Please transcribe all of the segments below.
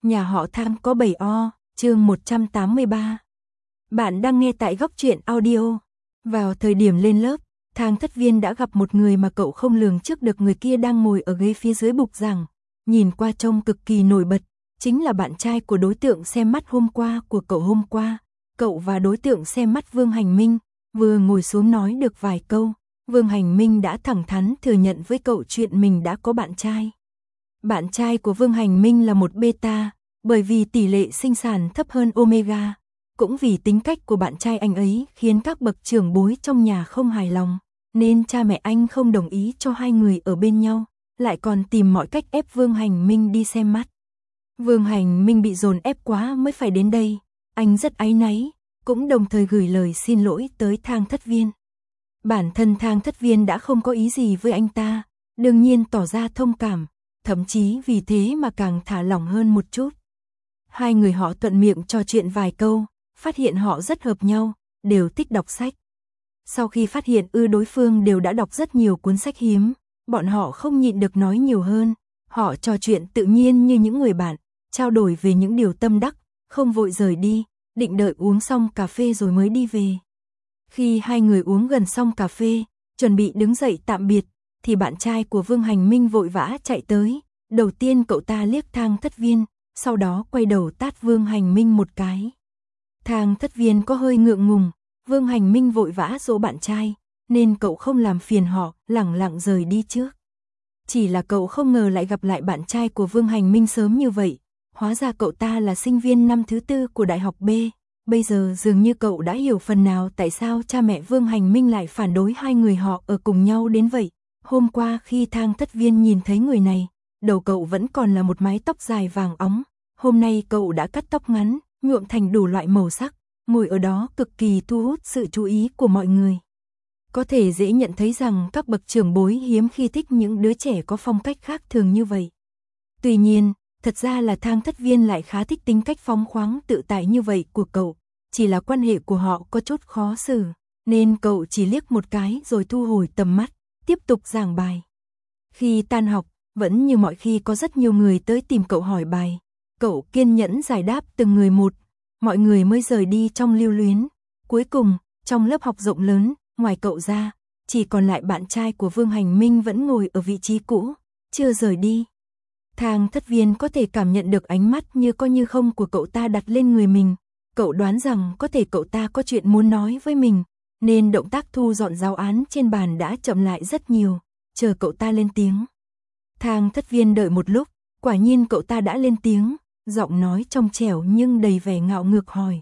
Nhà họ Thang có 7 o, chương 183. Bạn đang nghe tại Góc Truyện Audio. Vào thời điểm lên lớp, Thang Thất Viên đã gặp một người mà cậu không lường trước được, người kia đang ngồi ở ghế phía dưới bục giảng, nhìn qua trông cực kỳ nổi bật, chính là bạn trai của đối tượng xem mắt hôm qua của cậu. Hôm qua, cậu và đối tượng xem mắt Vương Hành Minh vừa ngồi xuống nói được vài câu, Vương Hành Minh đã thẳng thắn thừa nhận với cậu chuyện mình đã có bạn trai. Bạn trai của Vương Hành Minh là một beta, bởi vì tỷ lệ sinh sản thấp hơn omega, cũng vì tính cách của bạn trai anh ấy khiến các bậc trưởng bối trong nhà không hài lòng, nên cha mẹ anh không đồng ý cho hai người ở bên nhau, lại còn tìm mọi cách ép Vương Hành Minh đi xem mắt. Vương Hành Minh bị dồn ép quá mới phải đến đây, anh rất áy náy, cũng đồng thời gửi lời xin lỗi tới Thang Thất Viên. Bản thân Thang Thất Viên đã không có ý gì với anh ta, đương nhiên tỏ ra thông cảm, thậm chí vì thế mà càng thả lỏng hơn một chút. Hai người họ thuận miệng trò chuyện vài câu, phát hiện họ rất hợp nhau, đều thích đọc sách. Sau khi phát hiện đối phương đều đã đọc rất nhiều cuốn sách hiếm, bọn họ không nhịn được nói nhiều hơn, họ trò chuyện tự nhiên như những người bạn, trao đổi về những điều tâm đắc, không vội rời đi, định đợi uống xong cà phê rồi mới đi về. Khi hai người uống gần xong cà phê, chuẩn bị đứng dậy tạm biệt, thì bạn trai của Vương Hành Minh vội vã chạy tới. Đầu tiên cậu ta liếc Thang Thất Viên, sau đó quay đầu tát Vương Hành Minh một cái. Thang Thất Viên có hơi ngượng ngùng, Vương Hành Minh vội vã dỗ bạn trai, nên cậu không làm phiền họ, lẳng lặng rời đi trước. Chỉ là cậu không ngờ lại gặp lại bạn trai của Vương Hành Minh sớm như vậy, hóa ra cậu ta là sinh viên năm thứ 4 của Đại học B. Bây giờ dường như cậu đã hiểu phần nào tại sao cha mẹ Vương Hành Minh lại phản đối hai người họ ở cùng nhau đến vậy. Hôm qua khi Thang Thất Viên nhìn thấy người này, đầu cậu vẫn còn là một mái tóc dài vàng óng, hôm nay cậu đã cắt tóc ngắn, nhuộm thành đủ loại màu sắc, ngồi ở đó cực kỳ thu hút sự chú ý của mọi người. Có thể dễ nhận thấy rằng các bậc trưởng bối hiếm khi thích những đứa trẻ có phong cách khác thường như vậy. Tuy nhiên, thật ra là Thang Thất Viên lại khá thích tính cách phóng khoáng tự tại như vậy của cậu, chỉ là quan hệ của họ có chút khó xử, nên cậu chỉ liếc một cái rồi thu hồi tầm mắt, tiếp tục giảng bài. Khi tan học, vẫn như mọi khi có rất nhiều người tới tìm cậu hỏi bài. Cậu kiên nhẫn giải đáp từng người một, mọi người mới rời đi trong lưu luyến. Cuối cùng, trong lớp học rộng lớn, ngoài cậu ra, chỉ còn lại bạn trai của Vương Hành Minh vẫn ngồi ở vị trí cũ, chưa rời đi. Thang Thất Viên có thể cảm nhận được ánh mắt như có như không của cậu ta đặt lên người mình. Cậu đoán rằng có thể cậu ta có chuyện muốn nói với mình, nên động tác thu dọn giáo án trên bàn đã chậm lại rất nhiều, chờ cậu ta lên tiếng. Thang Thất Viên đợi một lúc, quả nhiên cậu ta đã lên tiếng, giọng nói trong trẻo nhưng đầy vẻ ngạo ngược hỏi.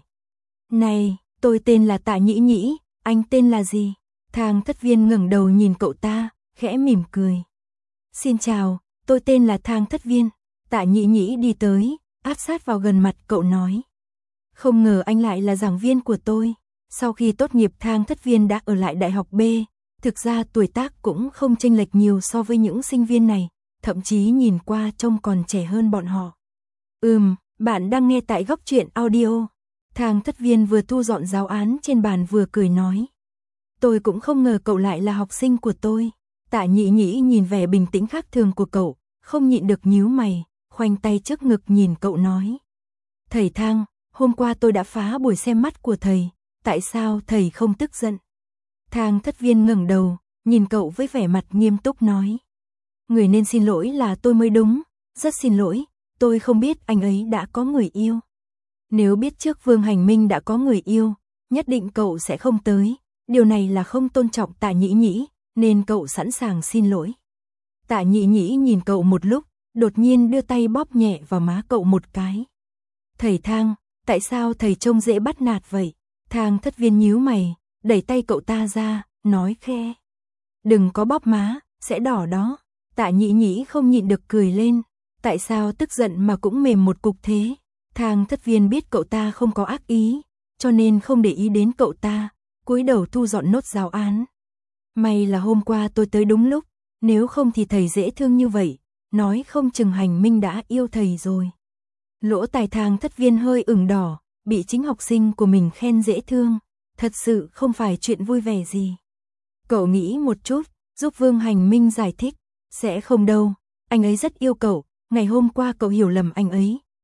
Này, tôi tên là Tạ Nhĩ Nhĩ, anh tên là gì? Thang Thất Viên ngẩng đầu nhìn cậu ta, khẽ mỉm cười. Xin chào, tôi tên là Thang Thất Viên. Tạ Nhĩ Nhĩ đi tới, áp sát vào gần mặt cậu nói. Không ngờ anh lại là giảng viên của tôi. Sau khi tốt nghiệp Thang Thất Viên đã ở lại Đại học B, thực ra tuổi tác cũng không chênh lệch nhiều so với những sinh viên này, thậm chí nhìn qua trông còn trẻ hơn bọn họ. Bạn đang nghe tại Góc Truyện Audio. Thang Thất Viên vừa thu dọn giáo án trên bàn vừa cười nói. Tôi cũng không ngờ cậu lại là học sinh của tôi. Tạ Nhĩ Nhĩ nhìn vẻ bình tĩnh khác thường của cậu, không nhịn được nhíu mày, khoanh tay trước ngực nhìn cậu nói. Thầy Thang, hôm qua tôi đã phá buổi xem mắt của thầy, tại sao thầy không tức giận? Thang Thất Viên ngẩng đầu, nhìn cậu với vẻ mặt nghiêm túc nói. Người nên xin lỗi là tôi mới đúng, rất xin lỗi, tôi không biết anh ấy đã có người yêu. Nếu biết trước Vương Hành Minh đã có người yêu, nhất định cậu sẽ không tới, điều này là không tôn trọng Tạ Nhĩ Nhĩ, nên cậu sẵn sàng xin lỗi. Tạ Nhĩ Nhĩ nhìn cậu một lúc, đột nhiên đưa tay bóp nhẹ vào má cậu một cái. Thầy Thang, tại sao thầy trông dễ bắt nạt vậy? Thang Thất Viên nhíu mày, đẩy tay cậu ta ra, nói khe. Đừng có bóp má, sẽ đỏ đó. Tạ Nhĩ Nhĩ không nhịn được cười lên, tại sao tức giận mà cũng mềm một cục thế? Thang Thất Viên biết cậu ta không có ác ý, cho nên không để ý đến cậu ta, cúi đầu thu dọn nốt giáo án. May là hôm qua tôi tới đúng lúc, nếu không thì thầy dễ thương như vậy, nói không chừng Hành Minh đã yêu thầy rồi. Lỗ tai Thang Thất Viên hơi ửng đỏ, bị chính học sinh của mình khen dễ thương, thật sự không phải chuyện vui vẻ gì. Cậu nghĩ một chút, giúp Vương Hành Minh giải thích, sẽ không đâu, anh ấy rất yêu cậu, ngày hôm qua cậu hiểu lầm anh ấy,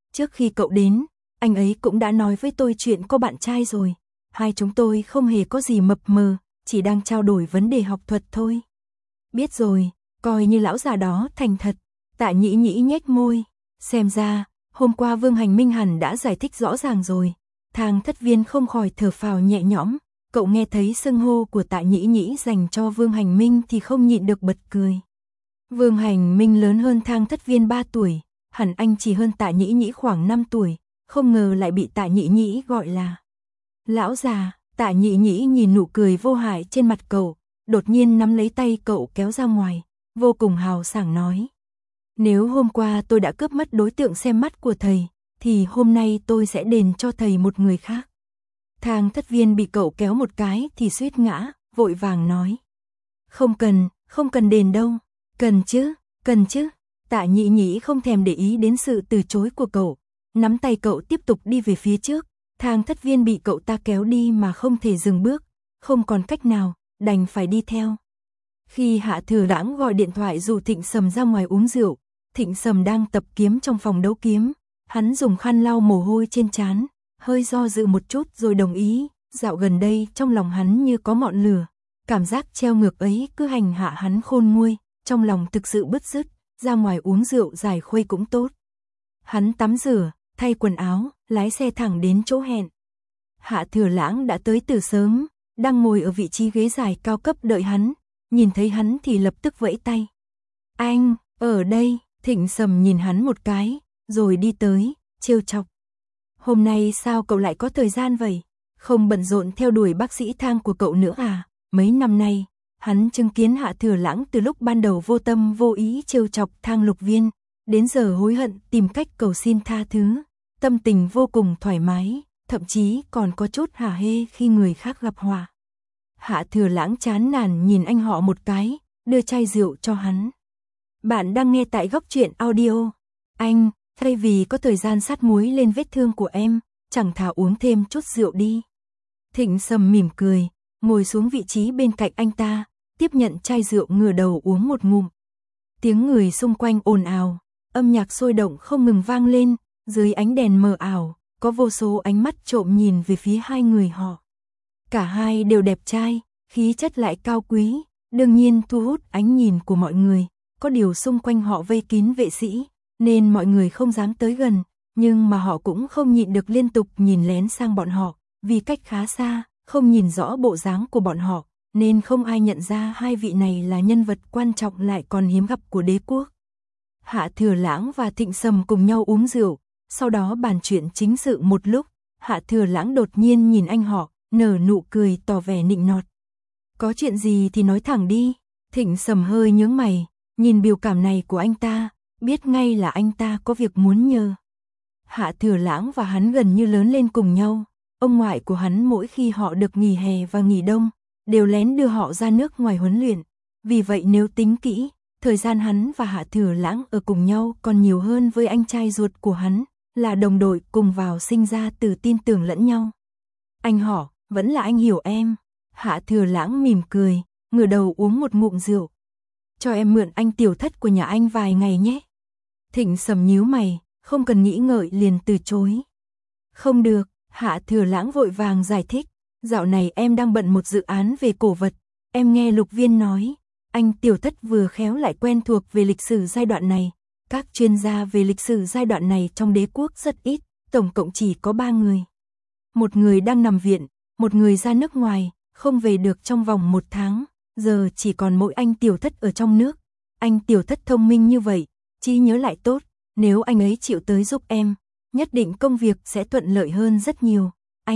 trước khi cậu đến, anh ấy cũng đã nói với tôi chuyện có bạn trai rồi. Hai chúng tôi không hề có gì mập mờ, chỉ đang trao đổi vấn đề học thuật thôi. Biết rồi, coi như lão già đó thành thật. Tạ Nhĩ Nhĩ nhếch môi, xem ra, hôm qua Vương Hành Minh hẳn đã giải thích rõ ràng rồi. Thang Thất Viên không khỏi thở phào nhẹ nhõm, cậu nghe thấy xưng hô của Tạ Nhĩ Nhĩ dành cho Vương Hành Minh thì không nhịn được bật cười. Vương Hành Minh lớn hơn Thang Thất Viên 3 tuổi, hẳn anh chỉ hơn Tạ Nhĩ Nhĩ khoảng 5 tuổi, không ngờ lại bị Tạ Nhĩ Nhĩ gọi là lão già. Tạ Nhĩ Nhĩ nhìn nụ cười vô hại trên mặt cậu, đột nhiên nắm lấy tay cậu kéo ra ngoài, vô cùng hào sảng nói. Nếu hôm qua tôi đã cướp mất đối tượng xem mắt của thầy, thì hôm nay tôi sẽ đền cho thầy một người khác. Thang Thất Viên bị cậu kéo một cái thì suýt ngã, vội vàng nói. Không cần đền đâu, cần chứ. Tạ Nhĩ Nhĩ không thèm để ý đến sự từ chối của cậu, nắm tay cậu tiếp tục đi về phía trước. Thang Thất Viên bị cậu ta kéo đi mà không thể dừng bước, không còn cách nào, đành phải đi theo. Khi Hạ Thừa Đãng gọi điện thoại rủ Thịnh Sầm ra ngoài uống rượu, Thịnh Sầm đang tập kiếm trong phòng đấu kiếm, hắn dùng khăn lau mồ hôi trên trán, hơi do dự một chút rồi đồng ý. Dạo gần đây trong lòng hắn như có ngọn lửa, cảm giác treo ngược ấy cứ hành hạ hắn khôn nguôi, trong lòng thực sự bứt rứt, ra ngoài uống rượu giải khuây cũng tốt. Hắn tắm rửa, thay quần áo, lái xe thẳng đến chỗ hẹn. Hạ Thừa Lãng đã tới từ sớm, đang ngồi ở vị trí ghế dài cao cấp đợi hắn, nhìn thấy hắn thì lập tức vẫy tay. Anh, ở đây. Thịnh Sầm nhìn hắn một cái, rồi đi tới, trêu chọc. Hôm nay sao cậu lại có thời gian vậy? Không bận rộn theo đuổi bác sĩ Thang của cậu nữa à? Mấy năm nay, hắn chứng kiến Hạ Thừa Lãng từ lúc ban đầu vô tâm vô ý trêu chọc Thang Lục Viên, đến giờ hối hận tìm cách cầu xin tha thứ, tâm tình vô cùng thoải mái, thậm chí còn có chút hả hê khi người khác gặp họa. Hạ Thừa Lãng chán nản nhìn anh họ một cái, đưa chai rượu cho hắn. Bạn đang nghe tại Góc Truyện Audio. Anh, thay vì có thời gian sát muối lên vết thương của em, chẳng thà uống thêm chút rượu đi. Thịnh Sầm mỉm cười, ngồi xuống vị trí bên cạnh anh ta, tiếp nhận chai rượu ngửa đầu uống một ngụm. Tiếng người xung quanh ồn ào, âm nhạc sôi động không ngừng vang lên, dưới ánh đèn mờ ảo, có vô số ánh mắt trộm nhìn về phía hai người họ. Cả hai đều đẹp trai, khí chất lại cao quý, đương nhiên thu hút ánh nhìn của mọi người. Có điều xung quanh họ vây kín vệ sĩ, nên mọi người không dám tới gần, nhưng mà họ cũng không nhịn được liên tục nhìn lén sang bọn họ, vì cách khá xa, không nhìn rõ bộ dáng của bọn họ, nên không ai nhận ra hai vị này là nhân vật quan trọng lại còn hiếm gặp của đế quốc. Hạ Thừa Lãng và Thịnh Sầm cùng nhau uống rượu, sau đó bàn chuyện chính sự một lúc, Hạ Thừa Lãng đột nhiên nhìn anh họ, nở nụ cười tỏ vẻ nịnh nọt. Có chuyện gì thì nói thẳng đi. Thịnh Sầm hơi nhướng mày, nhìn biểu cảm này của anh ta, biết ngay là anh ta có việc muốn nhờ. Hạ Thừa Lãng và hắn gần như lớn lên cùng nhau, ông ngoại của hắn mỗi khi họ được nghỉ hè và nghỉ đông, đều lén đưa họ ra nước ngoài huấn luyện. Vì vậy nếu tính kỹ, thời gian hắn và Hạ Thừa Lãng ở cùng nhau còn nhiều hơn với anh trai ruột của hắn, là đồng đội cùng vào sinh ra từ tin tưởng lẫn nhau. Anh họ, vẫn là anh hiểu em. Hạ Thừa Lãng mỉm cười, ngửa đầu uống một ngụm rượu. Cho em mượn anh tiểu thất của nhà anh vài ngày nhé. Thịnh Sầm nhíu mày, không cần nghĩ ngợi liền từ chối. Không được, Hạ Thừa Lãng vội vàng giải thích. Dạo này em đang bận một dự án về cổ vật. Em nghe Lục Viên nói, anh tiểu thất vừa khéo lại quen thuộc về lịch sử giai đoạn này. Các chuyên gia về lịch sử giai đoạn này trong đế quốc rất ít, tổng cộng chỉ có 3 người. Một người đang nằm viện, một người ra nước ngoài, không về được trong vòng 1 tháng. Giờ chỉ còn mỗi anh tiểu thất ở trong nước. Anh tiểu thất thông minh như vậy, trí nhớ lại tốt, nếu anh ấy chịu tới giúp em, nhất định công việc sẽ thuận lợi hơn rất nhiều.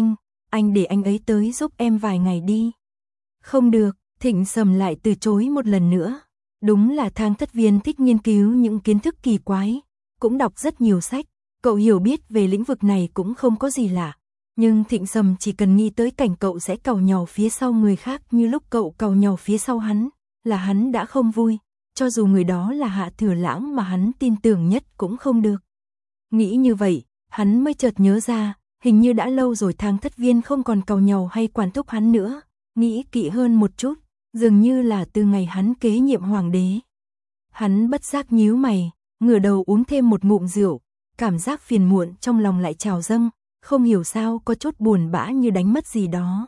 Anh để anh ấy tới giúp em vài ngày đi. Không được, Thịnh Sầm lại từ chối một lần nữa. Đúng là Thang Thất Viên thích nghiên cứu những kiến thức kỳ quái, cũng đọc rất nhiều sách, cậu hiểu biết về lĩnh vực này cũng không có gì lạ. Nhưng Thịnh Sầm chỉ cần nghĩ tới cảnh cậu sẽ càu nhàu phía sau người khác như lúc cậu càu nhàu phía sau hắn, là hắn đã không vui, cho dù người đó là Hạ Thừa Lãng mà hắn tin tưởng nhất cũng không được. Nghĩ như vậy, hắn mới chợt nhớ ra, hình như đã lâu rồi Thang Thất Viên không còn càu nhàu hay quản thúc hắn nữa, nghĩ kỹ hơn một chút, dường như là từ ngày hắn kế nhiệm hoàng đế. Hắn bất giác nhíu mày, ngửa đầu uống thêm một ngụm rượu, cảm giác phiền muộn trong lòng lại trào dâng, không hiểu sao có chút buồn bã như đánh mất gì đó.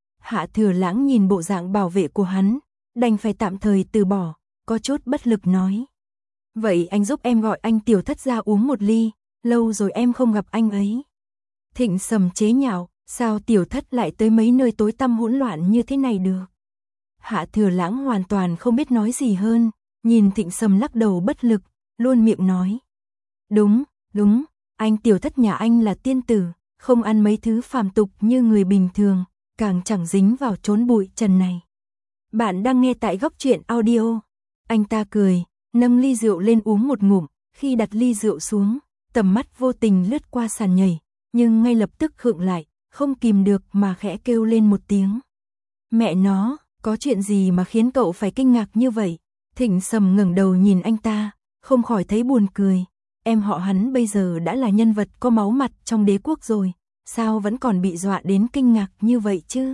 Hạ Thừa Lãng nhìn bộ dạng bảo vệ của hắn, đành phải tạm thời từ bỏ, có chút bất lực nói. Vậy anh giúp em gọi anh Tiểu Thất ra uống một ly, lâu rồi em không gặp anh ấy. Thịnh Sầm chế nhạo, sao Tiểu Thất lại tới mấy nơi tối tăm hỗn loạn như thế này được. Hạ Thừa Lãng hoàn toàn không biết nói gì hơn, nhìn Thịnh Sầm lắc đầu bất lực, luôn miệng nói. Đúng, anh Tiểu Thất nhà anh là tiên tử, không ăn mấy thứ phàm tục như người bình thường, càng chẳng dính vào chốn bụi trần này. Bạn đang nghe tại Góc Truyện Audio. Anh ta cười, nâng ly rượu lên uống một ngụm, khi đặt ly rượu xuống, tầm mắt vô tình lướt qua sàn nhảy, nhưng ngay lập tức khựng lại, không kìm được mà khẽ kêu lên một tiếng. Mẹ nó, có chuyện gì mà khiến cậu phải kinh ngạc như vậy? Thịnh Sầm ngẩng đầu nhìn anh ta, không khỏi thấy buồn cười. Em họ hắn bây giờ đã là nhân vật có máu mặt trong đế quốc rồi, sao vẫn còn bị dọa đến kinh ngạc như vậy chứ?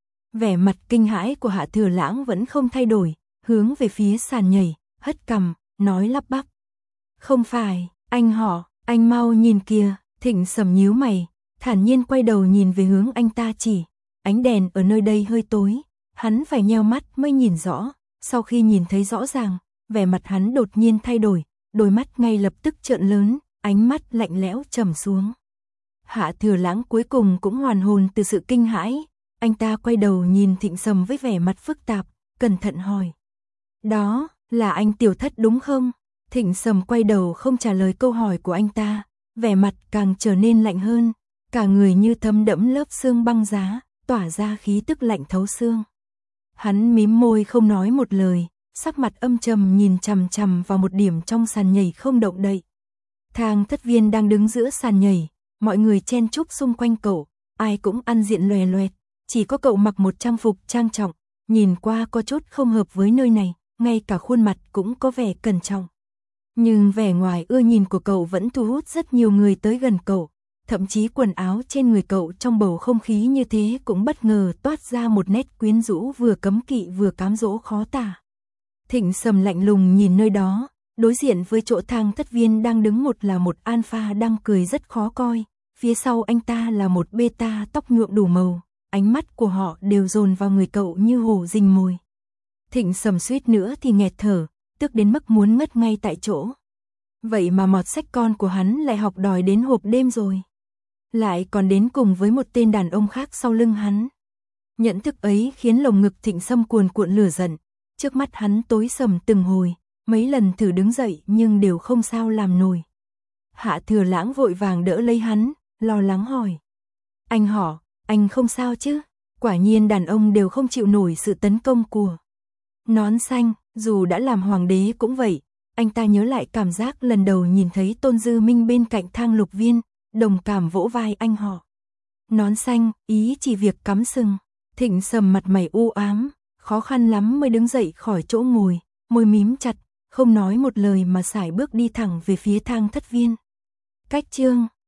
Vẻ mặt kinh hãi của Hạ Thừa Lãng vẫn không thay đổi, hướng về phía sàn nhảy, hất cằm, nói lắp bắp. Không phải, anh họ, anh mau nhìn kìa. Thịnh Sầm nhíu mày, thản nhiên quay đầu nhìn về hướng anh ta chỉ. Ánh đèn ở nơi đây hơi tối, hắn phải nheo mắt mới nhìn rõ. Sau khi nhìn thấy rõ ràng, vẻ mặt hắn đột nhiên thay đổi, đôi mắt ngay lập tức trợn lớn, ánh mắt lạnh lẽo trầm xuống. Hạ Thừa Lãng cuối cùng cũng hoàn hồn từ sự kinh hãi, anh ta quay đầu nhìn Thịnh Sầm với vẻ mặt phức tạp, cẩn thận hỏi. Đó, là anh Tiểu Thất đúng không? Thịnh Sầm quay đầu không trả lời câu hỏi của anh ta, vẻ mặt càng trở nên lạnh hơn, cả người như thấm đẫm lớp sương băng giá, tỏa ra khí tức lạnh thấu xương. Hắn mím môi không nói một lời, sắc mặt âm trầm nhìn chằm chằm vào một điểm trong sàn nhảy không động đậy. Thang Thất Viên đang đứng giữa sàn nhảy, mọi người chen chúc xung quanh cậu, ai cũng ăn diện lòe loẹt, chỉ có cậu mặc một trang phục trang trọng, nhìn qua có chút không hợp với nơi này, ngay cả khuôn mặt cũng có vẻ cẩn trọng. Nhưng vẻ ngoài ưa nhìn của cậu vẫn thu hút rất nhiều người tới gần cậu, thậm chí quần áo trên người cậu trong bầu không khí như thế cũng bất ngờ toát ra một nét quyến rũ vừa cấm kỵ vừa cám dỗ khó tả. Thịnh Sầm lạnh lùng nhìn nơi đó, đối diện với chỗ Thang Thất Viên đang đứng là một alpha đang cười rất khó coi, phía sau anh ta là một beta tóc nhuộm đủ màu, ánh mắt của họ đều dồn vào người cậu như hổ rình mồi. Thịnh Sầm suýt nữa thì nghẹt thở, tức đến mức muốn ngất ngay tại chỗ. Vậy mà mọt sách con của hắn lại học đòi đến hộp đêm rồi. Lại còn đến cùng với một tên đàn ông khác sau lưng hắn. Nhận thức ấy khiến lồng ngực Thịnh Sâm cuồn cuộn lửa giận, trước mắt hắn tối sầm từng hồi, mấy lần thử đứng dậy nhưng đều không sao làm nổi. Hạ Thừa Lãng vội vàng đỡ lấy hắn, lo lắng hỏi. Anh họ, anh không sao chứ? Quả nhiên đàn ông đều không chịu nổi sự tấn công của Nón Xanh, dù đã làm hoàng đế cũng vậy. Anh ta nhớ lại cảm giác lần đầu nhìn thấy Tôn Dư Minh bên cạnh Thang Lục Viên, đồng cảm vỗ vai anh họ. Nón Xanh, ý chỉ việc cắm sừng. Thịnh Sầm mặt mày u ám, khó khăn lắm mới đứng dậy khỏi chỗ ngồi, môi mím chặt, không nói một lời mà sải bước đi thẳng về phía Thang Thất Viên. Cách chương